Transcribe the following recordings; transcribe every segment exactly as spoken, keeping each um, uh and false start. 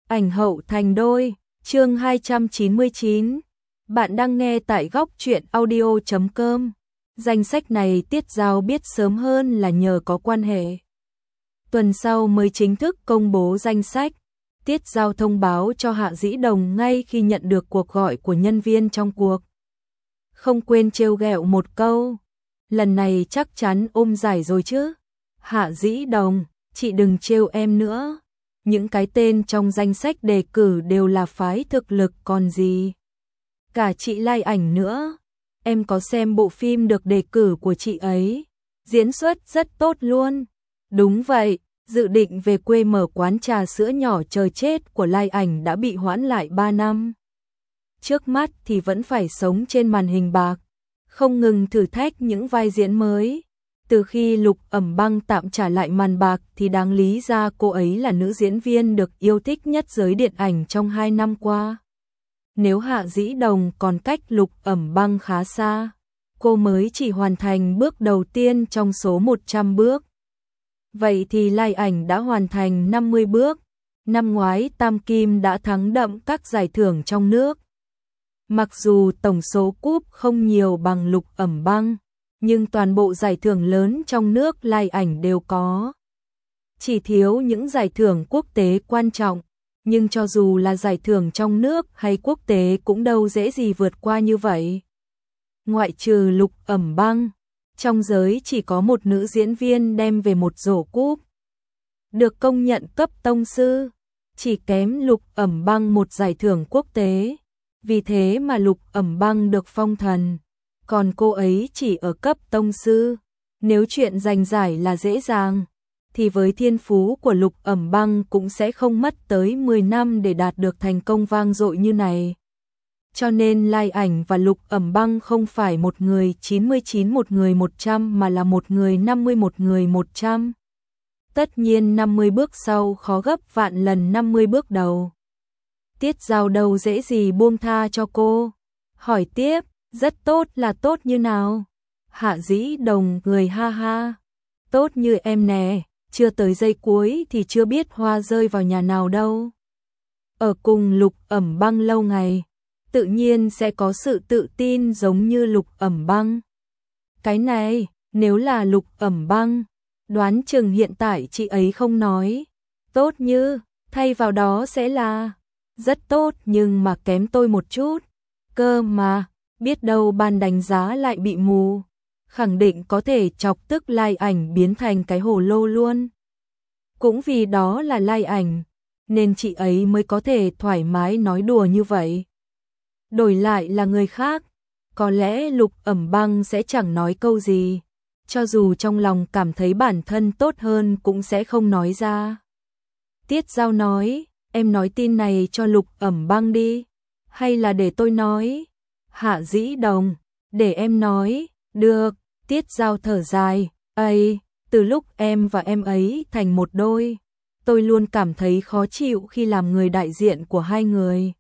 Ảnh hậu thành đôi, chương hai trăm chín mươi chín. Bạn đang nghe tại góc truyện audio chấm com. Danh sách này Tiết Dao biết sớm hơn là nhờ có quan hệ. Tuần sau mới chính thức công bố danh sách. Tiết Dao thông báo cho Hạ Dĩ Đồng ngay khi nhận được cuộc gọi của nhân viên trong cuộc. Không quên trêu ghẹo một câu. Lần này chắc chắn ôm giải rồi chứ. Hạ Dĩ Đồng, chị đừng trêu em nữa. Những cái tên trong danh sách đề cử đều là phái thực lực còn gì. Cả chị Lai Ảnh nữa. Em có xem bộ phim được đề cử của chị ấy. Diễn xuất rất tốt luôn. Đúng vậy, dự định về quê mở quán trà sữa nhỏ chờ chết của Lai Ảnh đã bị hoãn lại ba năm. Trước mắt thì vẫn phải sống trên màn hình bạc, không ngừng thử thách những vai diễn mới. Từ khi Lục Ẩm Băng tạm trả lại màn bạc thì đáng lý ra cô ấy là nữ diễn viên được yêu thích nhất giới điện ảnh trong hai năm qua. Nếu Hạ Dĩ Đồng còn cách Lục Ẩm Băng khá xa, cô mới chỉ hoàn thành bước đầu tiên trong số một trăm bước. Vậy thì Lai Ảnh đã hoàn thành năm mươi bước. Năm ngoái Tam Kim đã thắng đậm các giải thưởng trong nước. Mặc dù tổng số cúp không nhiều bằng Lục Ẩm Băng, nhưng toàn bộ giải thưởng lớn trong nước Lai Ảnh đều có. Chỉ thiếu những giải thưởng quốc tế quan trọng, nhưng cho dù là giải thưởng trong nước hay quốc tế cũng đâu dễ gì vượt qua như vậy. Ngoại trừ Lục Ẩm Băng, trong giới chỉ có một nữ diễn viên đem về một rổ cúp. Được công nhận cấp tông sư, chỉ kém Lục Ẩm Băng một giải thưởng quốc tế. Vì thế mà Lục Ẩm Băng được phong thần, còn cô ấy chỉ ở cấp tông sư. Nếu chuyện giành giải là dễ dàng, thì với thiên phú của Lục Ẩm Băng cũng sẽ không mất tới mười năm để đạt được thành công vang dội như này. Cho nên Lai Ảnh và Lục Ẩm Băng không phải một người chín mươi chín một người một trăm mà là một người năm mươi một người một trăm. Tất nhiên năm mươi bước sau khó gấp vạn lần năm mươi bước đầu. Tiết Dao đâu dễ gì buông tha cho cô. Hỏi tiếp, rất tốt là tốt như nào? Hạ Dĩ Đồng cười ha ha. Tốt như em nè, chưa tới giây cuối thì chưa biết hoa rơi vào nhà nào đâu. Ở cùng Lục Ẩm Băng lâu ngày, tự nhiên sẽ có sự tự tin giống như Lục Ẩm Băng. Cái này, nếu là Lục Ẩm Băng, đoán chừng hiện tại chị ấy không nói tốt như, thay vào đó sẽ là rất tốt nhưng mà kém tôi một chút. Cơ mà, biết đâu ban đánh giá lại bị mù. Khẳng định có thể chọc tức Lai Ảnh biến thành cái hồ lô luôn. Cũng vì đó là Lai Ảnh, nên chị ấy mới có thể thoải mái nói đùa như vậy. Đổi lại là người khác, có lẽ Lục Ẩm Băng sẽ chẳng nói câu gì. Cho dù trong lòng cảm thấy bản thân tốt hơn cũng sẽ không nói ra. Tiết Dao nói, em nói tin này cho Lục Ẩm Băng đi. Hay là để tôi nói? Hạ Dĩ Đồng, để em nói. Được, Tiết Dao thở dài. Ây, từ lúc em và em ấy thành một đôi, tôi luôn cảm thấy khó chịu khi làm người đại diện của hai người.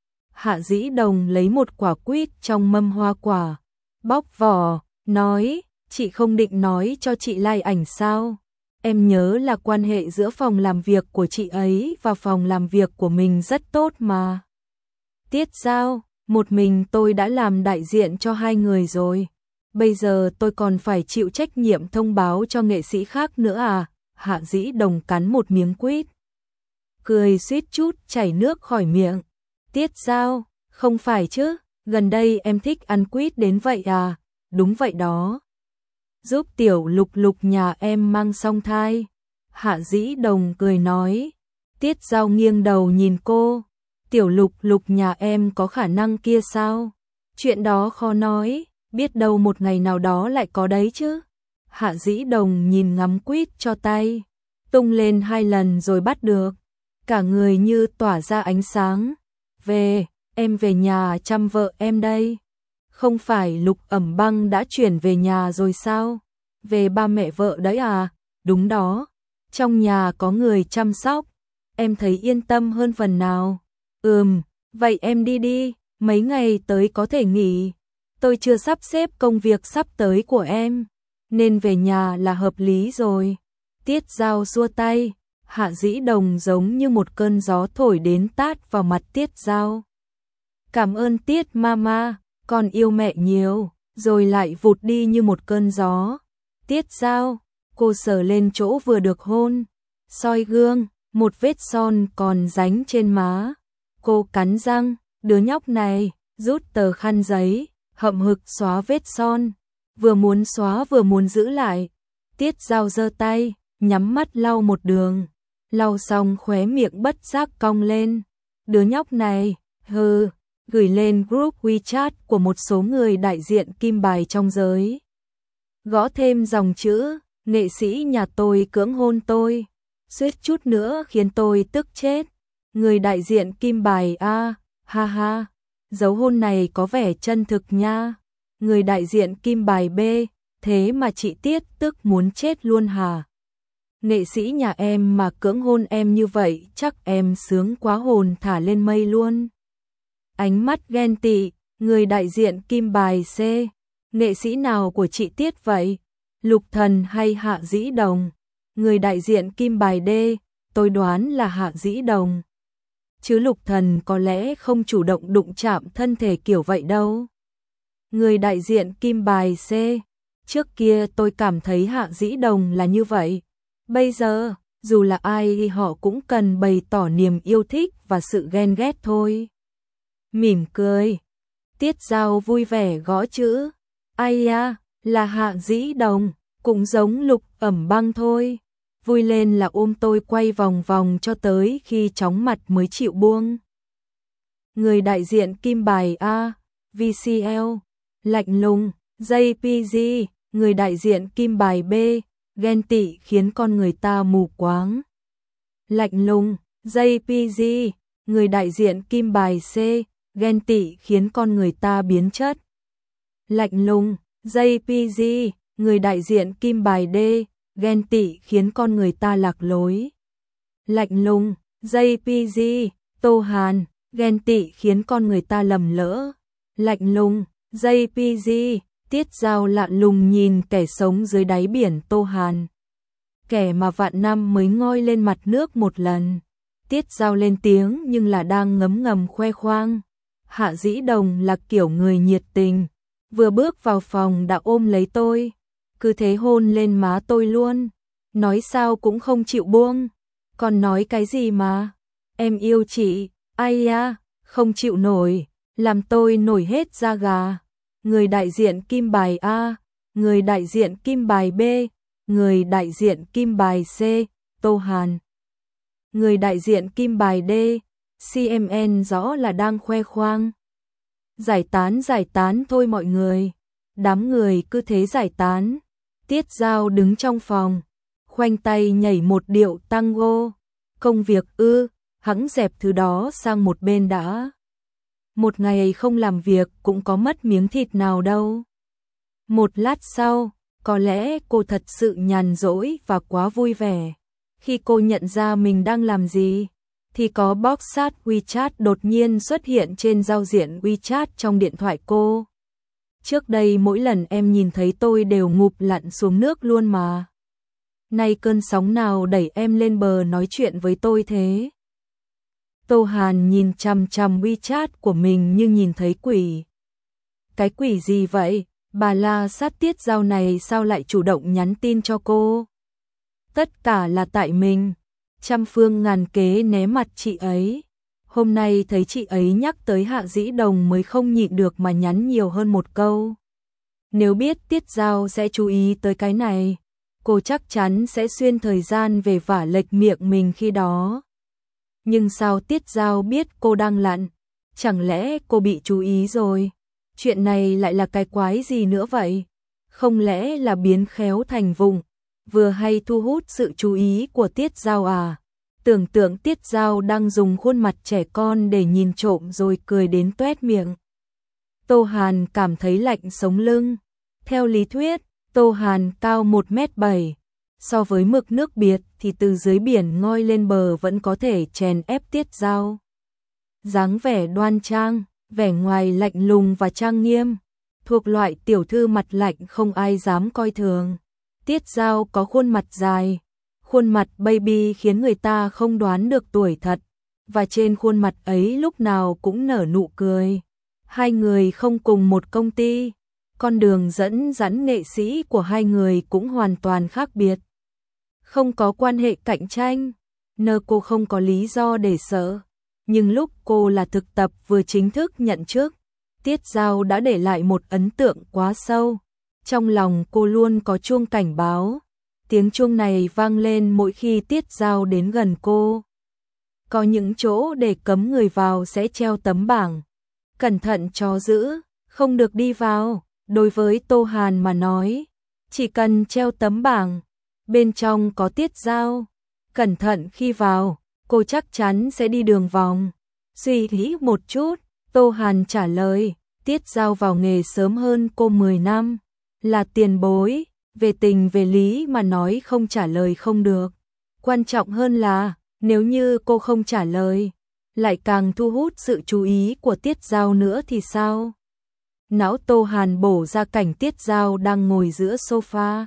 Hạ Dĩ Đồng lấy một quả quýt trong mâm hoa quả, bóc vỏ, nói, chị không định nói cho chị Lai Ảnh sao? Em nhớ là quan hệ giữa phòng làm việc của chị ấy và phòng làm việc của mình rất tốt mà. Tiết Dao, một mình tôi đã làm đại diện cho hai người rồi. Bây giờ tôi còn phải chịu trách nhiệm thông báo cho nghệ sĩ khác nữa à? Hạ Dĩ Đồng cắn một miếng quýt, cười suýt chút chảy nước khỏi miệng. Tiết Dao, không phải chứ, gần đây em thích ăn quýt đến vậy à? Đúng vậy đó. Giúp tiểu Lục Lục nhà em mang song thai. Hạ Dĩ Đồng cười nói. Tiết Dao nghiêng đầu nhìn cô. Tiểu Lục Lục nhà em có khả năng kia sao? Chuyện đó khó nói, biết đâu một ngày nào đó lại có đấy chứ. Hạ Dĩ Đồng nhìn ngắm quýt cho tay, tung lên hai lần rồi bắt được. Cả người như tỏa ra ánh sáng. Về, em về nhà chăm vợ em đây. Không phải Lục Ẩm Băng đã chuyển về nhà rồi sao? Về ba mẹ vợ đấy à? Đúng đó. Trong nhà có người chăm sóc. Em thấy yên tâm hơn phần nào. Ừm, vậy em đi đi. Mấy ngày tới có thể nghỉ. Tôi chưa sắp xếp công việc sắp tới của em, nên về nhà là hợp lý rồi. Tiết Dao xua tay. Hạ Dĩ Đồng giống như một cơn gió thổi đến tát vào mặt Tiết Dao. Cảm ơn Tiết Mama, con yêu mẹ nhiều, rồi lại vụt đi như một cơn gió. Tiết Dao, cô sờ lên chỗ vừa được hôn, soi gương, một vết son còn dính trên má. Cô cắn răng, đứa nhóc này, rút tờ khăn giấy, hậm hực xóa vết son, vừa muốn xóa vừa muốn giữ lại. Tiết Dao giơ tay, nhắm mắt lau một đường, lau xong khóe miệng bất giác cong lên. Đứa nhóc này, hừ, gửi lên group WeChat của một số người đại diện kim bài trong giới. Gõ thêm dòng chữ, nghệ sĩ nhà tôi cưỡng hôn tôi, suýt chút nữa khiến tôi tức chết. Người đại diện kim bài A, ha ha, dấu hôn này có vẻ chân thực nha. Người đại diện kim bài B, thế mà chị Tiết tức muốn chết luôn hả? Nghệ sĩ nhà em mà cưỡng hôn em như vậy chắc em sướng quá hồn thả lên mây luôn. Ánh mắt ghen tị, người đại diện kim bài C, nghệ sĩ nào của chị Tiết vậy? Lục Thần hay Hạ Dĩ Đồng? Người đại diện kim bài D, tôi đoán là Hạ Dĩ Đồng. Chứ Lục Thần có lẽ không chủ động đụng chạm thân thể kiểu vậy đâu. Người đại diện kim bài C, trước kia tôi cảm thấy Hạ Dĩ Đồng là như vậy. Bây giờ, dù là ai thì họ cũng cần bày tỏ niềm yêu thích và sự ghen ghét thôi. Mỉm cười, Tiết Dao vui vẻ gõ chữ. Ai da, là Hạ Dĩ Đồng, cũng giống Lục Ẩm Băng thôi. Vui lên là ôm tôi quay vòng vòng cho tới khi chóng mặt mới chịu buông. Người đại diện kim bài A, vê xê lờ, lạnh lùng, jay pê giê, người đại diện kim bài B, ghen tị khiến con người ta mù quáng. Lạnh lùng, jay pê giê, người đại diện kim bài C, ghen tị khiến con người ta biến chất. Lạnh lùng, jay pê giê, người đại diện kim bài D, ghen tị khiến con người ta lạc lối. Lạnh lùng, jay pê giê, Tô Hàn, ghen tị khiến con người ta lầm lỡ. Lạnh lùng, jay pê giê, Tiết Dao lạ lùng nhìn kẻ sống dưới đáy biển Tô Hàn. Kẻ mà vạn năm mới ngoi lên mặt nước một lần. Tiết Dao lên tiếng nhưng là đang ngấm ngầm khoe khoang. Hạ Dĩ Đồng là kiểu người nhiệt tình, vừa bước vào phòng đã ôm lấy tôi, cứ thế hôn lên má tôi luôn, nói sao cũng không chịu buông. Còn nói cái gì mà, em yêu chị, ai da, không chịu nổi, làm tôi nổi hết da gà. Người đại diện kim bài A, người đại diện kim bài B, người đại diện kim bài C, Tô Hàn. Người đại diện kim bài D, xê em en rõ là đang khoe khoang. Giải tán giải tán thôi mọi người. Đám người cứ thế giải tán. Tiết Dao đứng trong phòng, khoanh tay nhảy một điệu tango. Công việc ư, hẵng dẹp thứ đó sang một bên đã. Một ngày không làm việc cũng có mất miếng thịt nào đâu. Một lát sau, có lẽ cô thật sự nhàn rỗi và quá vui vẻ. Khi cô nhận ra mình đang làm gì, thì có box chat WeChat đột nhiên xuất hiện trên giao diện WeChat trong điện thoại cô. Trước đây mỗi lần em nhìn thấy tôi đều ngụp lặn xuống nước luôn mà. Nay cơn sóng nào đẩy em lên bờ nói chuyện với tôi thế? Tô Hàn nhìn chằm chằm WeChat của mình như nhìn thấy quỷ. Cái quỷ gì vậy? Bà La Sát Tiết Dao này sao lại chủ động nhắn tin cho cô? Tất cả là tại mình. Trăm phương ngàn kế né mặt chị ấy. Hôm nay thấy chị ấy nhắc tới Hạ Dĩ Đồng mới không nhịn được mà nhắn nhiều hơn một câu. Nếu biết Tiết Dao sẽ chú ý tới cái này, cô chắc chắn sẽ xuyên thời gian về vả lệch miệng mình khi đó. Nhưng sao Tiết Dao biết cô đang lặn? Chẳng lẽ cô bị chú ý rồi? Chuyện này lại là cái quái gì nữa vậy? Không lẽ là biến khéo thành vụng, vừa hay thu hút sự chú ý của Tiết Dao à? Tưởng tượng Tiết Dao đang dùng khuôn mặt trẻ con để nhìn trộm rồi cười đến toét miệng. Tô Hàn cảm thấy lạnh sống lưng. Theo lý thuyết, Tô Hàn cao một mét bảy. So với mực nước biệt thì từ dưới biển ngoi lên bờ vẫn có thể chèn ép Tiết Dao. Dáng vẻ đoan trang, vẻ ngoài lạnh lùng và trang nghiêm, thuộc loại tiểu thư mặt lạnh không ai dám coi thường. Tiết Dao có khuôn mặt dài, Khuôn mặt baby khiến người ta không đoán được tuổi thật, và trên khuôn mặt ấy lúc nào cũng nở nụ cười. Hai người không cùng một công ty, con đường dẫn dẫn nghệ sĩ của hai người cũng hoàn toàn khác biệt. Không có quan hệ cạnh tranh, nơ cô không có lý do để sợ, nhưng lúc cô là thực tập vừa chính thức nhận chức, Tiết Dao đã để lại một ấn tượng quá sâu. Trong lòng cô luôn có chuông cảnh báo, tiếng chuông này vang lên mỗi khi Tiết Dao đến gần cô. Có những chỗ để cấm người vào sẽ treo tấm bảng, cẩn thận chó giữ, không được đi vào. Đối với Tô Hàn mà nói, chỉ cần treo tấm bảng, bên trong có Tiết Dao, cẩn thận khi vào, cô chắc chắn sẽ đi đường vòng. Suy nghĩ một chút, Tô Hàn trả lời, Tiết Dao vào nghề sớm hơn cô mười năm, là tiền bối, về tình về lý mà nói không trả lời không được. Quan trọng hơn là, nếu như cô không trả lời, lại càng thu hút sự chú ý của Tiết Dao nữa thì sao? Não Tô Hàn bổ ra cảnh Tiết Dao đang ngồi giữa sofa,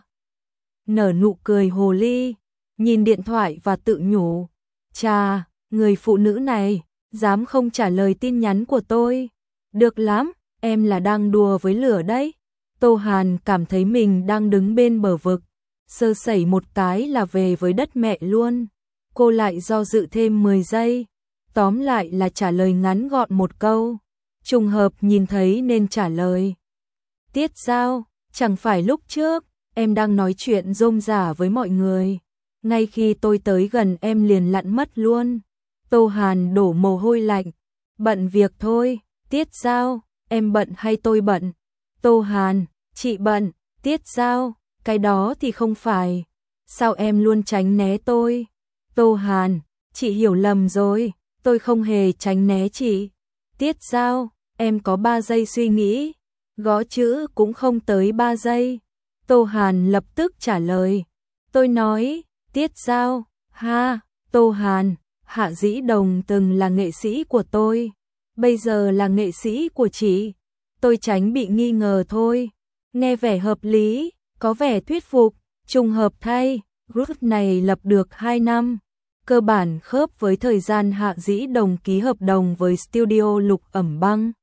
nở nụ cười hồ ly, nhìn điện thoại và tự nhủ, chà, người phụ nữ này, dám không trả lời tin nhắn của tôi. Được lắm, em là đang đùa với lửa đấy. Tô Hàn cảm thấy mình đang đứng bên bờ vực, sơ sẩy một cái là về với đất mẹ luôn. Cô lại do dự thêm mười giây, tóm lại là trả lời ngắn gọn một câu. Trùng hợp nhìn thấy nên trả lời. Tiết Dao, chẳng phải lúc trước, em đang nói chuyện rôm rả với mọi người. Ngay khi tôi tới gần em liền lặn mất luôn. Tô Hàn đổ mồ hôi lạnh. Bận việc thôi, Tiết Dao, em bận hay tôi bận? Tô Hàn, chị bận. Tiết Dao, cái đó thì không phải. Sao em luôn tránh né tôi? Tô Hàn, chị hiểu lầm rồi, tôi không hề tránh né chị. Tiết Dao, em có ba giây suy nghĩ, gõ chữ cũng không tới ba giây. Tô Hàn lập tức trả lời. Tôi nói, Tiết Dao, ha, Tô Hàn, Hạ Dĩ Đồng từng là nghệ sĩ của tôi, bây giờ là nghệ sĩ của chị. Tôi tránh bị nghi ngờ thôi. Nghe vẻ hợp lý, có vẻ thuyết phục, trùng hợp thay, group này lập được hai năm. Cơ bản khớp với thời gian Hạ Dĩ Đồng ký hợp đồng với studio Lục Ẩm Băng.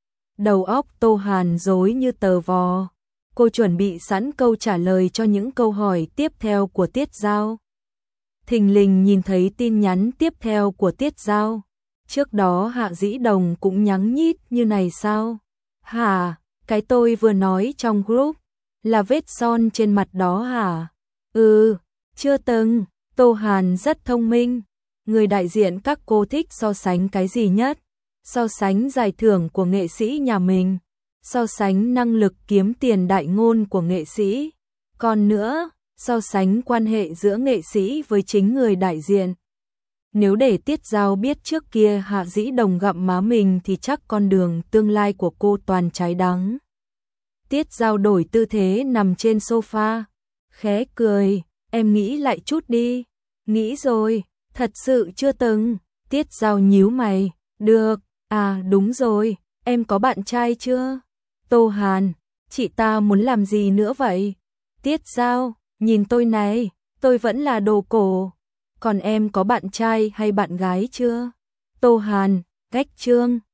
Đầu óc Tô Hàn rối như tờ vò. Cô chuẩn bị sẵn câu trả lời cho những câu hỏi tiếp theo của Tiết Dao. Thình lình nhìn thấy tin nhắn tiếp theo của Tiết Dao. Trước đó Hạ Dĩ Đồng cũng nhắn nhít như này sao? Hả? Cái tôi vừa nói trong group là vết son trên mặt đó hả? Ừ, chưa từng. Tô Hàn rất thông minh. Người đại diện các cô thích so sánh cái gì nhất? So sánh giải thưởng của nghệ sĩ nhà mình, so sánh năng lực kiếm tiền đại ngôn của nghệ sĩ, còn nữa, so sánh quan hệ giữa nghệ sĩ với chính người đại diện. Nếu để Tiết Dao biết trước kia Hạ Dĩ Đồng gặm má mình thì chắc con đường tương lai của cô toàn trái đắng. Tiết Dao đổi tư thế nằm trên sofa, khẽ cười, em nghĩ lại chút đi. Nghĩ rồi, thật sự chưa từng. Tiết Dao nhíu mày, được, à đúng rồi, em có bạn trai chưa? Tô Hàn, chị ta muốn làm gì nữa vậy? Tiết Dao, nhìn tôi này, tôi vẫn là đồ cổ. Còn em có bạn trai hay bạn gái chưa? Tô Hàn, cách trương.